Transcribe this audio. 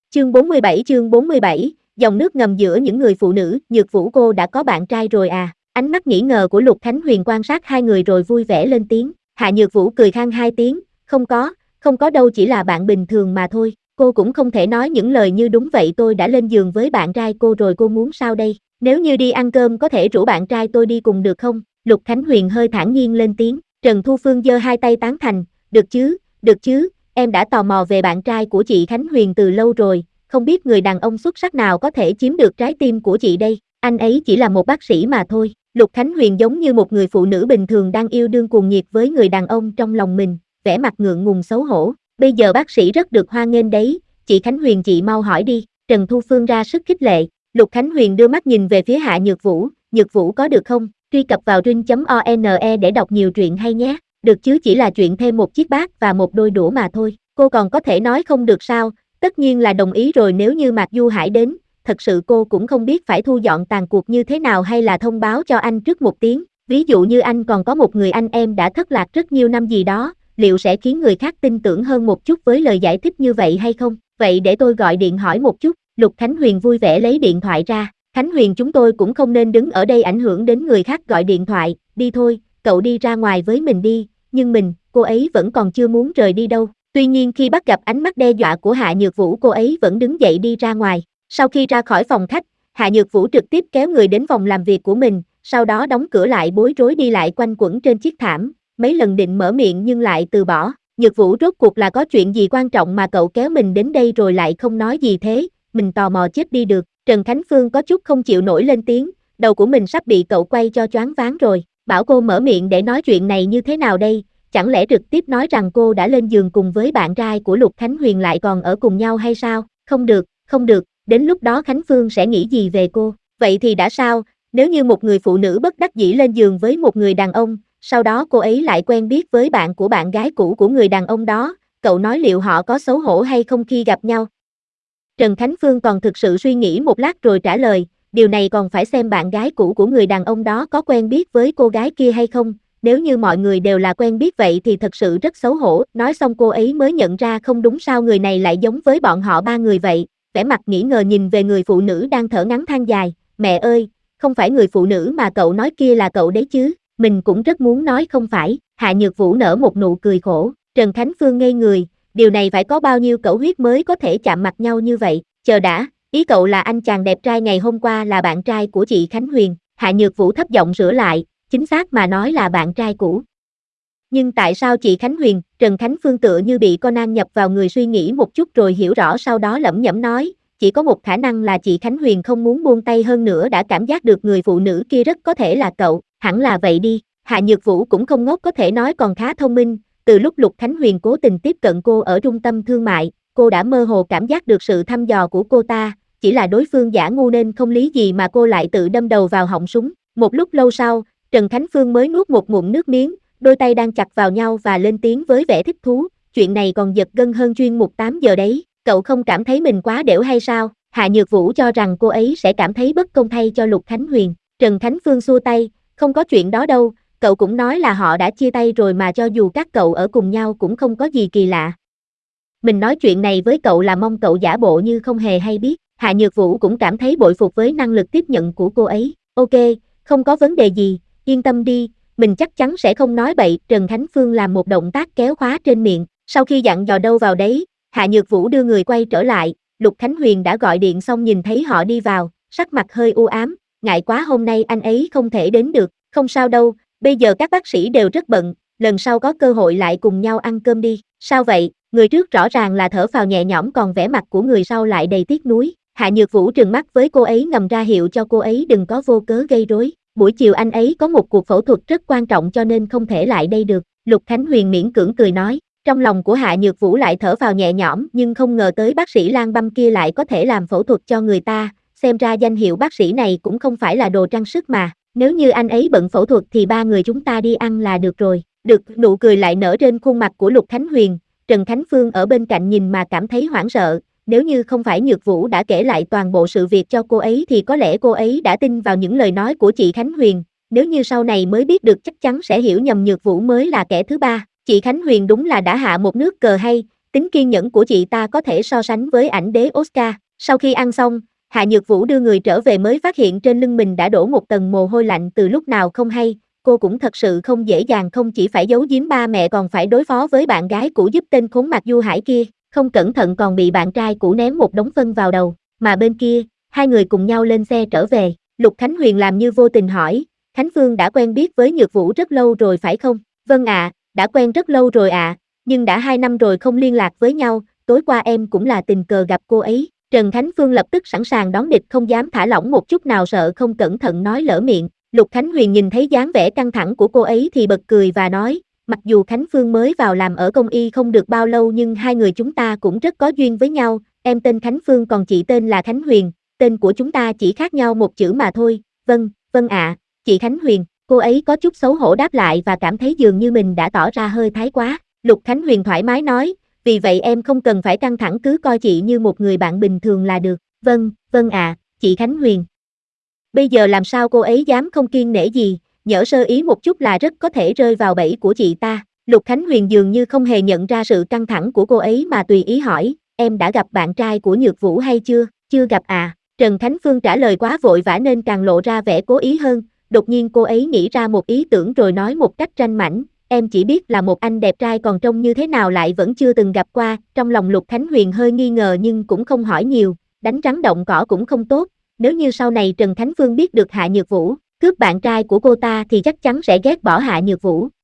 Chương 47, dòng nước ngầm giữa những người phụ nữ, Nhược Vũ cô đã có bạn trai rồi à? Ánh mắt nghi ngờ của Lục Khánh Huyền quan sát hai người rồi vui vẻ lên tiếng. Hạ Nhược Vũ cười khan hai tiếng, không có đâu, chỉ là bạn bình thường mà thôi. Cô cũng không thể nói những lời như đúng vậy, tôi đã lên giường với bạn trai cô rồi, cô muốn sao đây? Nếu như đi ăn cơm có thể rủ bạn trai tôi đi cùng được không? Lục Khánh Huyền hơi thản nhiên lên tiếng. Trần Thu Phương giơ hai tay tán thành, được chứ, em đã tò mò về bạn trai của chị Khánh Huyền từ lâu rồi, không biết người đàn ông xuất sắc nào có thể chiếm được trái tim của chị đây, anh ấy chỉ là một bác sĩ mà thôi. Lục Khánh Huyền giống như một người phụ nữ bình thường đang yêu đương cuồng nhiệt với người đàn ông trong lòng mình, vẻ mặt ngượng ngùng xấu hổ. Bây giờ bác sĩ rất được hoan nghênh đấy, chị Khánh Huyền chị mau hỏi đi, Trần Thu Phương ra sức khích lệ. Lục Khánh Huyền đưa mắt nhìn về phía Hạ Nhược Vũ có được không? Truy cập vào ring.one để đọc nhiều truyện hay nhé. Được chứ, chỉ là chuyện thêm một chiếc bát và một đôi đũa mà thôi, cô còn có thể nói không được sao? Tất nhiên là đồng ý rồi, nếu như Mạc Du Hải đến, thật sự cô cũng không biết phải thu dọn tàn cuộc như thế nào hay là thông báo cho anh trước một tiếng, ví dụ như anh còn có một người anh em đã thất lạc rất nhiều năm gì đó, liệu sẽ khiến người khác tin tưởng hơn một chút với lời giải thích như vậy hay không? Vậy để tôi gọi điện hỏi một chút. Lục Khánh Huyền vui vẻ lấy điện thoại ra. Khánh Huyền, chúng tôi cũng không nên đứng ở đây ảnh hưởng đến người khác, gọi điện thoại, đi thôi, cậu đi ra ngoài với mình đi, nhưng cô ấy vẫn còn chưa muốn rời đi đâu. Tuy nhiên khi bắt gặp ánh mắt đe dọa của Hạ Nhược Vũ, cô ấy vẫn đứng dậy đi ra ngoài. Sau khi ra khỏi phòng khách, Hạ Nhược Vũ trực tiếp kéo người đến phòng làm việc của mình, sau đó đóng cửa lại, bối rối đi lại quanh quẩn trên chiếc thảm, mấy lần định mở miệng nhưng lại từ bỏ. Nhược Vũ, rốt cuộc là có chuyện gì quan trọng mà cậu kéo mình đến đây rồi lại không nói gì thế? Mình tò mò chết đi được. Trần Khánh Phương có chút không chịu nổi lên tiếng, đầu của mình sắp bị cậu quay cho choáng váng rồi. Bảo cô mở miệng để nói chuyện này như thế nào đây? Chẳng lẽ trực tiếp nói rằng cô đã lên giường cùng với bạn trai của Lục Khánh Huyền lại còn ở cùng nhau hay sao? Không được, đến lúc đó Khánh Phương sẽ nghĩ gì về cô? Vậy thì đã sao, nếu như một người phụ nữ bất đắc dĩ lên giường với một người đàn ông, sau đó cô ấy lại quen biết với bạn của bạn gái cũ của người đàn ông đó, cậu nói liệu họ có xấu hổ hay không khi gặp nhau? Trần Khánh Phương còn thực sự suy nghĩ một lát rồi trả lời, điều này còn phải xem bạn gái cũ của người đàn ông đó có quen biết với cô gái kia hay không, nếu như mọi người đều là quen biết vậy thì thật sự rất xấu hổ. Nói xong cô ấy mới nhận ra không đúng, sao người này lại giống với bọn họ ba người vậy, vẻ mặt nghi ngờ nhìn về người phụ nữ đang thở ngắn than dài, mẹ ơi, không phải người phụ nữ mà cậu nói kia là cậu đấy chứ? Mình cũng rất muốn nói không phải. Hạ Nhược Vũ nở một nụ cười khổ. Trần Khánh Phương ngây người, điều này phải có bao nhiêu cẩu huyết mới có thể chạm mặt nhau như vậy? Chờ đã, ý cậu là anh chàng đẹp trai ngày hôm qua là bạn trai của chị Khánh Huyền? Hạ Nhược Vũ thấp giọng sửa lại, chính xác mà nói là bạn trai cũ. Nhưng tại sao chị Khánh Huyền? Trần Khánh Phương tựa như bị Conan nhập vào người, suy nghĩ một chút rồi hiểu rõ, sau đó lẩm nhẩm nói, chỉ có một khả năng là chị Khánh Huyền không muốn buông tay, hơn nữa đã cảm giác được người phụ nữ kia rất có thể là cậu, hẳn là vậy đi. Hạ Nhược Vũ cũng không ngốc, có thể nói còn khá thông minh, từ lúc Lục Khánh Huyền cố tình tiếp cận cô ở trung tâm thương mại, cô đã mơ hồ cảm giác được sự thăm dò của cô ta, chỉ là đối phương giả ngu nên không lý gì mà cô lại tự đâm đầu vào họng súng. Một lúc lâu sau, Trần Khánh Phương mới nuốt một ngụm nước miếng, đôi tay đang chặt vào nhau và lên tiếng với vẻ thích thú, chuyện này còn giật gân hơn chuyên mục 8 giờ đấy, cậu không cảm thấy mình quá đểu hay sao? Hạ Nhược Vũ cho rằng cô ấy sẽ cảm thấy bất công thay cho Lục Khánh Huyền. Trần Khánh Phương xua tay, không có chuyện đó đâu, cậu cũng nói là họ đã chia tay rồi mà, cho dù các cậu ở cùng nhau cũng không có gì kỳ lạ. Mình nói chuyện này với cậu là mong cậu giả bộ như không hề hay biết. Hạ Nhược Vũ cũng cảm thấy bội phục với năng lực tiếp nhận của cô ấy. Ok, không có vấn đề gì, yên tâm đi, mình chắc chắn sẽ không nói bậy. Trần Khánh Phương làm một động tác kéo khóa trên miệng, sau khi dặn dò đâu vào đấy, Hạ Nhược Vũ đưa người quay trở lại, Lục Khánh Huyền đã gọi điện xong nhìn thấy họ đi vào, sắc mặt hơi u ám, ngại quá hôm nay anh ấy không thể đến được, không sao đâu, bây giờ các bác sĩ đều rất bận, lần sau có cơ hội lại cùng nhau ăn cơm đi. Sao vậy? Người trước rõ ràng là thở phào nhẹ nhõm, còn vẻ mặt của người sau lại đầy tiếc nuối. Hạ Nhược Vũ trừng mắt với cô ấy, ngầm ra hiệu cho cô ấy đừng có vô cớ gây rối. Buổi chiều anh ấy có một cuộc phẫu thuật rất quan trọng cho nên không thể lại đây được. Lục Khánh Huyền miễn cưỡng cười nói. Trong lòng của Hạ Nhược Vũ lại thở phào nhẹ nhõm, nhưng không ngờ tới bác sĩ Lan Băm kia lại có thể làm phẫu thuật cho người ta, xem ra danh hiệu bác sĩ này cũng không phải là đồ trang sức mà. Nếu như anh ấy bận phẫu thuật thì ba người chúng ta đi ăn là được rồi. Được, nụ cười lại nở trên khuôn mặt của Lục Khánh Huyền. Trần Khánh Phương ở bên cạnh nhìn mà cảm thấy hoảng sợ, nếu như không phải Nhược Vũ đã kể lại toàn bộ sự việc cho cô ấy thì có lẽ cô ấy đã tin vào những lời nói của chị Khánh Huyền, nếu như sau này mới biết được chắc chắn sẽ hiểu nhầm Nhược Vũ mới là kẻ thứ ba. Chị Khánh Huyền đúng là đã hạ một nước cờ hay, tính kiên nhẫn của chị ta có thể so sánh với ảnh đế Oscar. Sau khi ăn xong, Hạ Nhược Vũ đưa người trở về mới phát hiện trên lưng mình đã đổ một tầng mồ hôi lạnh từ lúc nào không hay, cô cũng thật sự không dễ dàng, không chỉ phải giấu giếm ba mẹ còn phải đối phó với bạn gái cũ giúp tên khốn Mạc Du Hải kia, không cẩn thận còn bị bạn trai cũ ném một đống phân vào đầu, mà bên kia, hai người cùng nhau lên xe trở về, Lục Khánh Huyền làm như vô tình hỏi, Khánh Phương đã quen biết với Nhược Vũ rất lâu rồi phải không? Vâng ạ, đã quen rất lâu rồi ạ, nhưng đã 2 năm rồi không liên lạc với nhau, tối qua em cũng là tình cờ gặp cô ấy. Trần Khánh Phương lập tức sẵn sàng đón địch, không dám thả lỏng một chút nào, sợ không cẩn thận nói lỡ miệng. Lục Khánh Huyền nhìn thấy dáng vẻ căng thẳng của cô ấy thì bật cười và nói, mặc dù Khánh Phương mới vào làm ở công y không được bao lâu nhưng hai người chúng ta cũng rất có duyên với nhau, em tên Khánh Phương còn chị tên là Khánh Huyền, tên của chúng ta chỉ khác nhau một chữ mà thôi. Vâng ạ, chị Khánh Huyền, cô ấy có chút xấu hổ đáp lại và cảm thấy dường như mình đã tỏ ra hơi thái quá. Lục Khánh Huyền thoải mái nói, vì vậy em không cần phải căng thẳng, cứ coi chị như một người bạn bình thường là được. Vâng ạ, chị Khánh Huyền. Bây giờ làm sao cô ấy dám không kiêng nể gì, nhỡ sơ ý một chút là rất có thể rơi vào bẫy của chị ta. Lục Khánh Huyền dường như không hề nhận ra sự căng thẳng của cô ấy mà tùy ý hỏi, em đã gặp bạn trai của Nhược Vũ hay chưa? Chưa gặp à? Trần Khánh Phương trả lời quá vội vã nên càng lộ ra vẻ cố ý hơn. Đột nhiên cô ấy nghĩ ra một ý tưởng rồi nói một cách ranh mãnh, em chỉ biết là một anh đẹp trai, còn trông như thế nào lại vẫn chưa từng gặp qua. Trong lòng Lục Khánh Huyền hơi nghi ngờ nhưng cũng không hỏi nhiều, đánh rắn động cỏ cũng không tốt. Nếu như sau này Trần Khánh Phương biết được Hạ Nhược Vũ cướp bạn trai của cô ta thì chắc chắn sẽ ghét bỏ Hạ Nhược Vũ.